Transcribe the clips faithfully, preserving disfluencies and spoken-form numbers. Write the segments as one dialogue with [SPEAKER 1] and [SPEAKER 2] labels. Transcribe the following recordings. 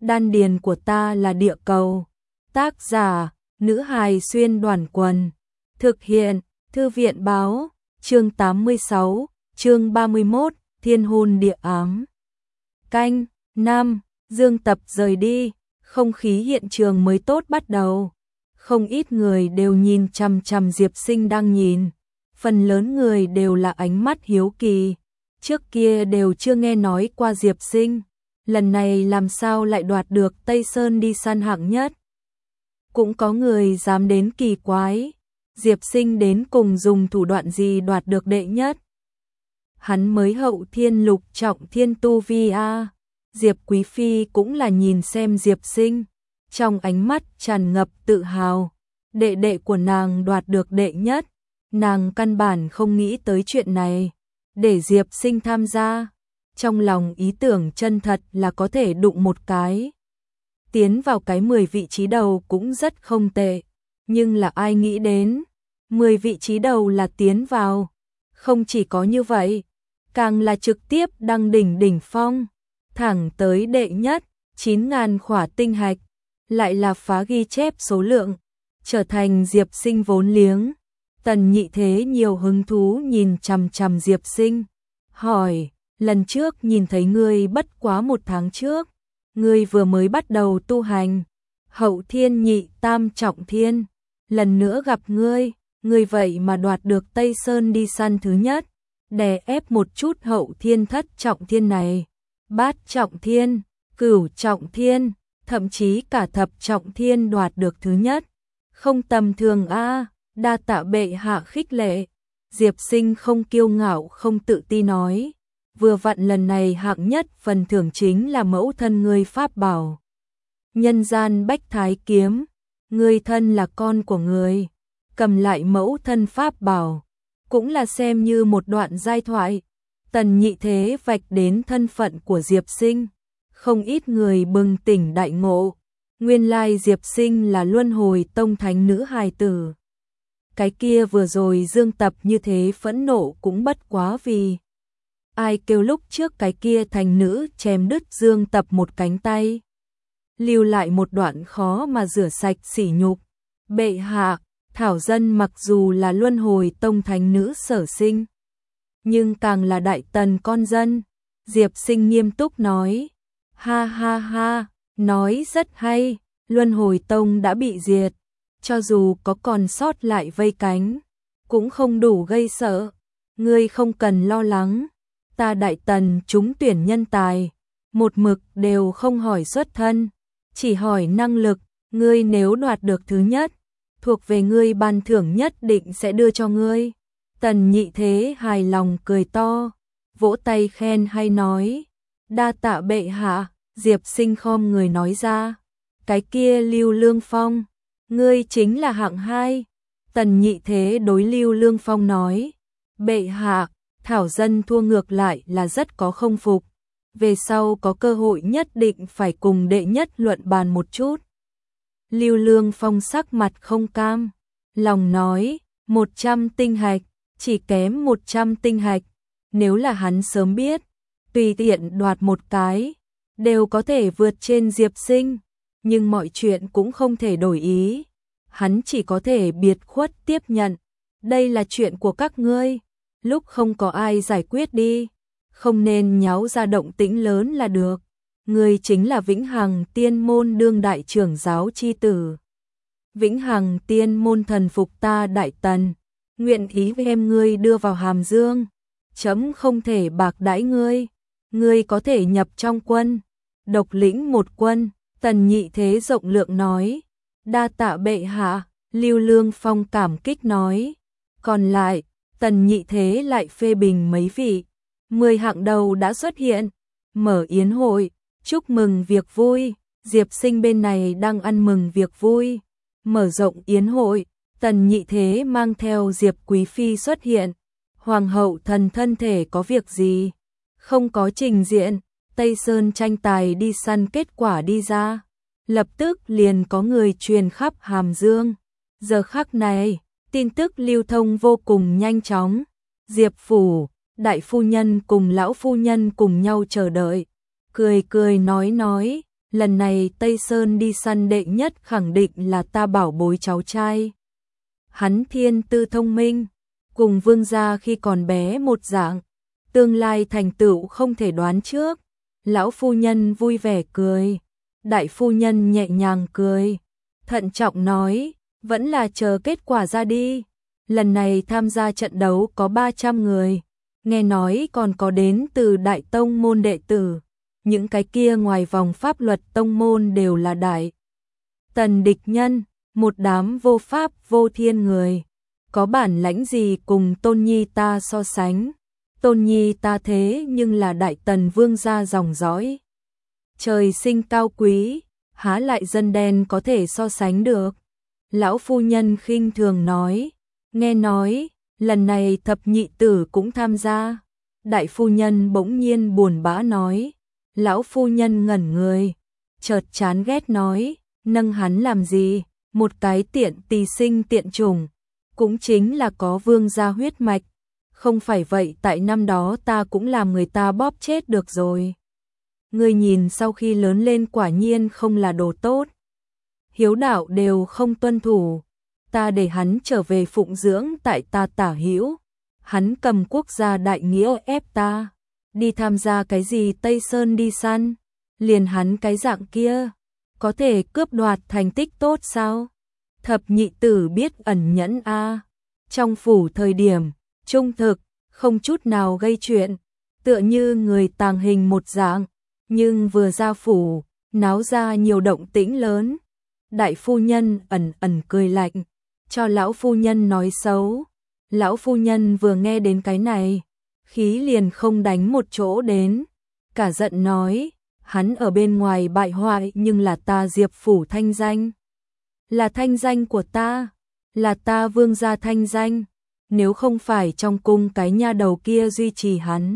[SPEAKER 1] đan điền của ta là địa cầu. Tác giả, nữ hài xuyên đoàn quần. Thực hiện, thư viện báo, chương tám mươi sáu, chương ba mươi mốt, thiên hôn địa ám. Canh, năm, Dương Tập rời đi, không khí hiện trường mới tốt bắt đầu. Không ít người đều nhìn chằm chằm Diệp Sinh đang nhìn. Phần lớn người đều là ánh mắt hiếu kỳ. Trước kia đều chưa nghe nói qua Diệp Sinh. Lần này làm sao lại đoạt được Tây Sơn đi săn hạng nhất. Cũng có người dám đến kỳ quái. Diệp Sinh đến cùng dùng thủ đoạn gì đoạt được đệ nhất. Hắn mới hậu thiên lục trọng thiên tu vi a. Diệp Quý Phi cũng là nhìn xem Diệp Sinh. Trong ánh mắt tràn ngập tự hào. Đệ đệ của nàng đoạt được đệ nhất. Nàng căn bản không nghĩ tới chuyện này. Để Diệp Sinh tham gia. Trong lòng ý tưởng chân thật là có thể đụng một cái. Tiến vào cái mười vị trí đầu cũng rất không tệ. Nhưng là ai nghĩ đến. mười vị trí đầu là tiến vào. Không chỉ có như vậy. Càng là trực tiếp đăng đỉnh đỉnh phong. Thẳng tới đệ nhất. chín ngàn khỏa tinh hạch. Lại là phá ghi chép số lượng. Trở thành Diệp Sinh vốn liếng. Tần Nhị Thế nhiều hứng thú nhìn chằm chằm Diệp Sinh. Hỏi, lần trước nhìn thấy ngươi bất quá một tháng trước. Ngươi vừa mới bắt đầu tu hành. Hậu thiên nhị tam trọng thiên. Lần nữa gặp ngươi, ngươi vậy mà đoạt được Tây Sơn đi săn thứ nhất. Đè ép một chút hậu thiên thất trọng thiên này. Bát trọng thiên, cửu trọng thiên, thậm chí cả thập trọng thiên đoạt được thứ nhất. Không tầm thường a. Đa tạ bệ hạ khích lệ. Diệp Sinh không kiêu ngạo không tự ti nói. Vừa vặn lần này hạng nhất phần thưởng chính là mẫu thân ngươi pháp bảo. Nhân gian bách thái kiếm. Ngươi thân là con của ngươi. Cầm lại mẫu thân pháp bảo. Cũng là xem như một đoạn giai thoại. Tần Nhị Thế vạch đến thân phận của Diệp Sinh. Không ít người bừng tỉnh đại ngộ. Nguyên lai Diệp Sinh là luân hồi tông thánh nữ hài tử. Cái kia vừa rồi Dương Tập như thế phẫn nộ cũng bất quá vì. Ai kêu lúc trước cái kia thành nữ chém đứt Dương Tập một cánh tay. Lưu lại một đoạn khó mà rửa sạch sỉ nhục. Bệ hạ, Thảo Dân mặc dù là luân hồi tông thánh nữ sở sinh. Nhưng càng là đại tần con dân. Diệp Sinh nghiêm túc nói. Ha ha ha, nói rất hay, luân hồi tông đã bị diệt. Cho dù có còn sót lại vây cánh, cũng không đủ gây sợ. Ngươi không cần lo lắng. Ta đại tần trúng tuyển nhân tài. Một mực đều không hỏi xuất thân. Chỉ hỏi năng lực. Ngươi nếu đoạt được thứ nhất, thuộc về ngươi ban thưởng nhất định sẽ đưa cho ngươi. Tần Nhị Thế hài lòng cười to. Vỗ tay khen hay nói. Đa tạ bệ hạ. Diệp Sinh khom người nói ra. Cái kia Lưu Lương Phong. Ngươi chính là hạng hai. Tần Nhị Thế đối Lưu Lương Phong nói. Bệ hạ, Thảo Dân thua ngược lại là rất có không phục. Về sau có cơ hội nhất định phải cùng đệ nhất luận bàn một chút. Lưu Lương Phong sắc mặt không cam. Lòng nói, một trăm tinh hạch, chỉ kém một trăm tinh hạch. Nếu là hắn sớm biết, tùy tiện đoạt một cái, đều có thể vượt trên Diệp Sinh. Nhưng mọi chuyện cũng không thể đổi ý. Hắn chỉ có thể biệt khuất tiếp nhận. Đây là chuyện của các ngươi. Lúc không có ai giải quyết đi. Không nên nháo ra động tĩnh lớn là được. Ngươi chính là Vĩnh Hằng Tiên Môn đương đại trưởng giáo chi tử. Vĩnh Hằng Tiên Môn thần phục ta đại tần. Nguyện ý với em ngươi đưa vào hàm dương. Chấm không thể bạc đãi ngươi. Ngươi có thể nhập trong quân. Độc lĩnh một quân. Tần Nhị Thế rộng lượng nói. Đa tạ bệ hạ. Lưu Lương Phong cảm kích nói. Còn lại, Tần Nhị Thế lại phê bình mấy vị. Mười hạng đầu đã xuất hiện. Mở yến hội. Chúc mừng việc vui. Diệp Sinh bên này đang ăn mừng việc vui. Mở rộng yến hội. Tần Nhị Thế mang theo Diệp Quý Phi xuất hiện. Hoàng hậu thần thân thể có việc gì? Không có trình diện. Tây Sơn tranh tài đi săn kết quả đi ra. Lập tức liền có người truyền khắp Hàm Dương. Giờ khắc này, tin tức lưu thông vô cùng nhanh chóng. Diệp phủ, đại phu nhân cùng lão phu nhân cùng nhau chờ đợi. Cười cười nói nói, lần này Tây Sơn đi săn đệ nhất khẳng định là ta bảo bối cháu trai. Hắn thiên tư thông minh, cùng vương gia khi còn bé một dạng, tương lai thành tựu không thể đoán trước. Lão phu nhân vui vẻ cười, đại phu nhân nhẹ nhàng cười, thận trọng nói, vẫn là chờ kết quả ra đi. Lần này tham gia trận đấu có ba trăm người, nghe nói còn có đến từ đại tông môn đệ tử, những cái kia ngoài vòng pháp luật tông môn đều là đại tần địch nhân, một đám vô pháp vô thiên người, có bản lãnh gì cùng Tôn Nhi ta so sánh. Tôn Nhi ta thế nhưng là đại tần vương gia dòng dõi, trời sinh cao quý, há lại dân đen có thể so sánh được. Lão phu nhân khinh thường nói, nghe nói, lần này thập nhị tử cũng tham gia. Đại phu nhân bỗng nhiên buồn bã nói, lão phu nhân ngẩn người, chợt chán ghét nói, nâng hắn làm gì, một cái tiện tỳ sinh tiện chủng, cũng chính là có vương gia huyết mạch, không phải vậy tại năm đó ta cũng làm người ta bóp chết được rồi. Ngươi nhìn sau khi lớn lên quả nhiên không là đồ tốt, hiếu đạo đều không tuân thủ, ta để hắn trở về phụng dưỡng tại ta tả hữu, hắn cầm quốc gia đại nghĩa ép ta, đi tham gia cái gì Tây Sơn đi săn, liền hắn cái dạng kia, có thể cướp đoạt thành tích tốt sao? Thập nhị tử biết ẩn nhẫn a, trong phủ thời điểm, trung thực, không chút nào gây chuyện, tựa như người tàng hình một dạng, nhưng vừa ra phủ, náo ra nhiều động tĩnh lớn. Đại phu nhân ẩn ẩn cười lạnh, cho lão phu nhân nói xấu. Lão phu nhân vừa nghe đến cái này, khí liền không đánh một chỗ đến, cả giận nói, hắn ở bên ngoài bại hoại nhưng là ta Diệp phủ thanh danh, là thanh danh của ta, là ta vương gia thanh danh, nếu không phải trong cung cái nha đầu kia duy trì hắn,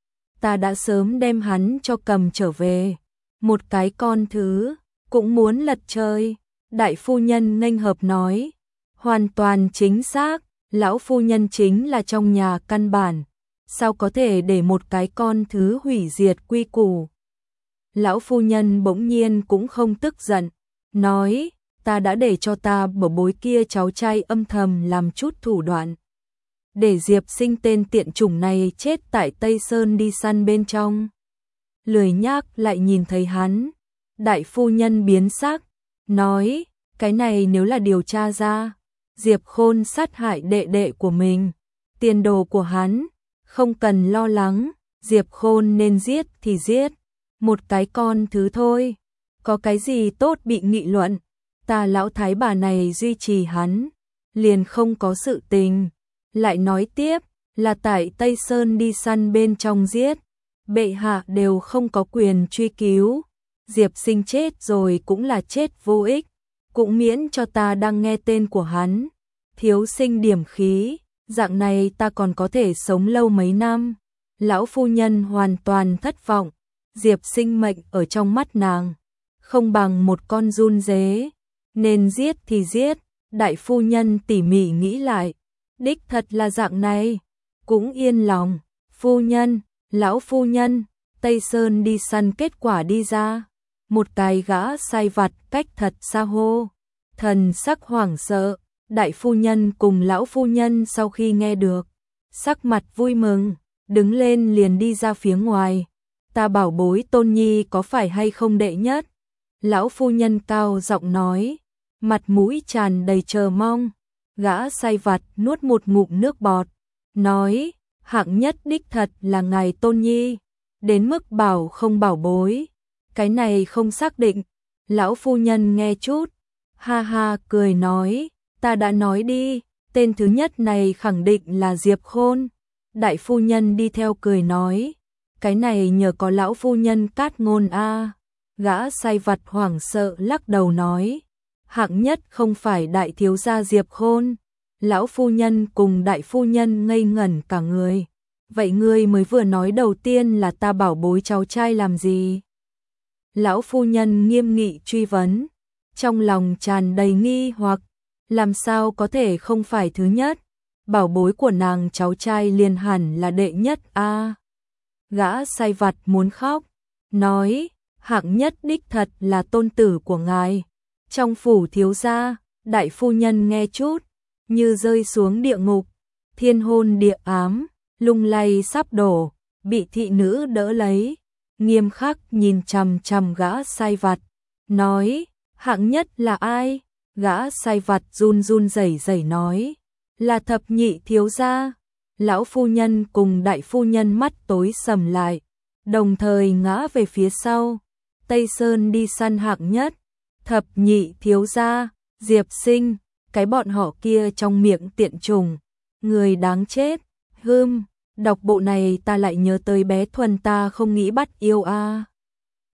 [SPEAKER 1] ta đã sớm đem hắn cho cầm trở về, một cái con thứ, cũng muốn lật trời. Đại phu nhân nghênh hợp nói, hoàn toàn chính xác, lão phu nhân chính là trong nhà căn bản, sao có thể để một cái con thứ hủy diệt quy củ. Lão phu nhân bỗng nhiên cũng không tức giận, nói, ta đã để cho ta bảo bối kia cháu trai âm thầm làm chút thủ đoạn, để Diệp Sinh tên tiện chủng này chết tại Tây Sơn đi săn bên trong. Lười nhác lại nhìn thấy hắn, đại phu nhân biến sắc, nói, cái này nếu là điều tra ra, Diệp Khôn sát hại đệ đệ của mình, tiền đồ của hắn, không cần lo lắng, Diệp Khôn nên giết thì giết, một cái con thứ thôi, có cái gì tốt bị nghị luận, ta lão thái bà này duy trì hắn, liền không có sự tình. Lại nói tiếp, là tại Tây Sơn đi săn bên trong giết, bệ hạ đều không có quyền truy cứu, Diệp Sinh chết rồi cũng là chết vô ích, cũng miễn cho ta đang nghe tên của hắn, thiếu sinh điểm khí, dạng này ta còn có thể sống lâu mấy năm. Lão phu nhân hoàn toàn thất vọng, Diệp Sinh mệnh ở trong mắt nàng, không bằng một con giun dế, nên giết thì giết. Đại phu nhân tỉ mỉ nghĩ lại, đích thật là dạng này, cũng yên lòng. Phu nhân, lão phu nhân, Tây Sơn đi săn kết quả đi ra, một cái gã sai vặt cách thật xa hô, thần sắc hoảng sợ. Đại phu nhân cùng lão phu nhân sau khi nghe được, sắc mặt vui mừng, đứng lên liền đi ra phía ngoài. Ta bảo bối Tôn Nhi có phải hay không đệ nhất? Lão phu nhân cao giọng nói, mặt mũi tràn đầy chờ mong. Gã sai vặt nuốt một ngụm nước bọt, nói, hạng nhất đích thật là ngài Tôn Nhi, đến mức bảo không bảo bối, cái này không xác định. Lão phu nhân nghe chút, ha ha cười nói, ta đã nói đi, tên thứ nhất này khẳng định là Diệp Khôn. Đại phu nhân đi theo cười nói, cái này nhờ có lão phu nhân cát ngôn a. Gã sai vặt hoảng sợ lắc đầu nói, hạng nhất không phải đại thiếu gia Diệp Khôn. Lão phu nhân cùng đại phu nhân ngây ngẩn cả người. Vậy ngươi mới vừa nói đầu tiên là ta bảo bối cháu trai làm gì? Lão phu nhân nghiêm nghị truy vấn, trong lòng tràn đầy nghi hoặc, làm sao có thể không phải thứ nhất? Bảo bối của nàng cháu trai liền hẳn là đệ nhất a. À, gã sai vặt muốn khóc, nói, hạng nhất đích thật là tôn tử của ngài. Trong phủ thiếu gia, đại phu nhân nghe chút, như rơi xuống địa ngục, thiên hôn địa ám, lung lay sắp đổ, bị thị nữ đỡ lấy, nghiêm khắc nhìn chằm chằm gã sai vặt, nói, hạng nhất là ai? Gã sai vặt run run rẩy rẩy nói, là thập nhị thiếu gia. Lão phu nhân cùng đại phu nhân mắt tối sầm lại, đồng thời ngã về phía sau. Tây Sơn đi săn hạng nhất, thập nhị thiếu gia, Diệp Sinh, cái bọn họ kia trong miệng tiện trùng, người đáng chết. Hưm, đọc bộ này ta lại nhớ tới bé Thuần ta không nghĩ bắt yêu a. À.